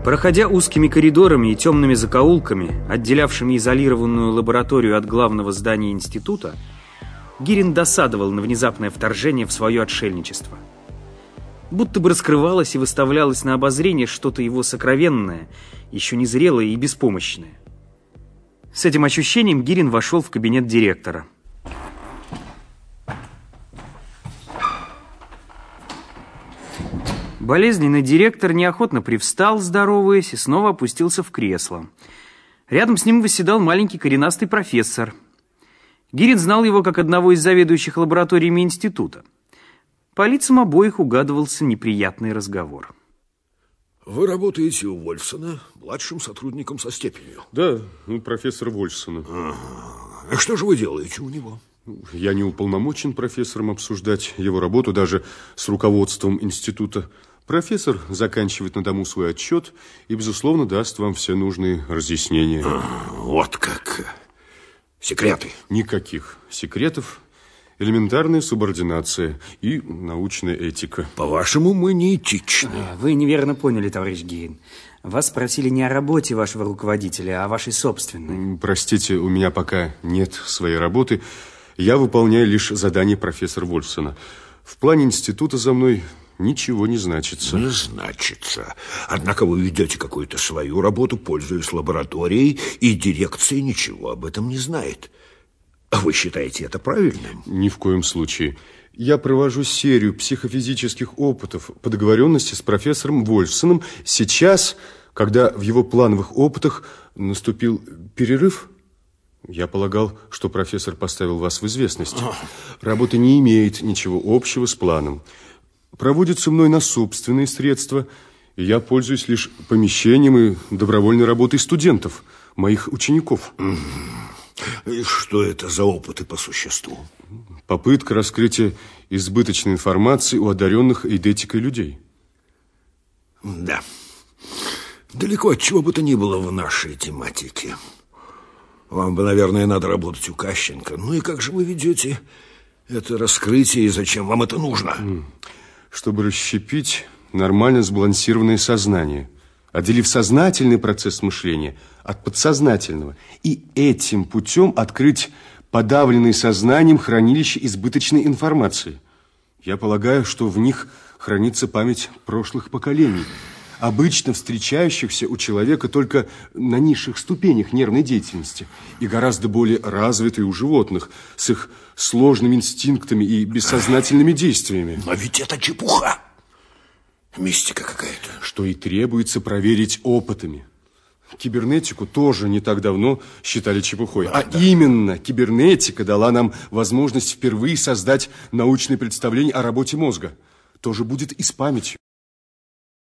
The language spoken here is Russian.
Проходя узкими коридорами и темными закоулками, отделявшими изолированную лабораторию от главного здания института, Гирин досадовал на внезапное вторжение в свое отшельничество. Будто бы раскрывалось и выставлялось на обозрение что-то его сокровенное, еще незрелое и беспомощное. С этим ощущением Гирин вошел в кабинет директора. Болезненный директор неохотно привстал, здороваясь, и снова опустился в кресло. Рядом с ним восседал маленький коренастый профессор. Гирин знал его как одного из заведующих лабораториями института. По лицам обоих угадывался неприятный разговор. Вы работаете у Вольфсона, младшим сотрудником со степенью? Да, профессор Вольфсона. А что же вы делаете у него? Я не уполномочен профессором обсуждать его работу даже с руководством института. Профессор заканчивает на дому свой отчет и, безусловно, даст вам все нужные разъяснения. Вот как. Секреты? Никаких секретов. Элементарная субординация и научная этика. По-вашему, мы неэтичны. Вы неверно поняли, товарищ Гирин. Вас спросили не о работе вашего руководителя, а о вашей собственной. Простите, у меня пока нет своей работы. Я выполняю лишь задание профессора Вольфсона. В плане института за мной ничего не значится. Не значится. Однако вы ведете какую-то свою работу, пользуясь лабораторией, и дирекция ничего об этом не знает. А вы считаете это правильным? Ни в коем случае. Я провожу серию психофизических опытов по договоренности с профессором Вольфсоном сейчас, когда в его плановых опытах наступил перерыв. Я полагал, что профессор поставил вас в известность. Работа не имеет ничего общего с планом. Проводится мной на собственные средства, и я пользуюсь лишь помещением и добровольной работой студентов, моих учеников. И что это за опыты по существу? Попытка раскрытия избыточной информации у одаренных эйдетикой людей. Да. Далеко от чего бы то ни было в нашей тематике. Вам бы, наверное, надо работать у Кащенко. Ну и как же вы ведете это раскрытие, и зачем вам это нужно? Чтобы расщепить нормально сбалансированное сознание, отделив сознательный процесс мышления от подсознательного, и этим путем открыть подавленное сознанием хранилище избыточной информации. Я полагаю, что в них хранится память прошлых поколений, обычно встречающихся у человека только на низших ступенях нервной деятельности и гораздо более развитой у животных, с их сложными инстинктами и бессознательными действиями. Но ведь это чепуха. Мистика какая-то. Что и требуется проверить опытами. Кибернетику тоже не так давно считали чепухой. Именно кибернетика дала нам возможность впервые создать научное представление о работе мозга. Тоже будет и с памятью.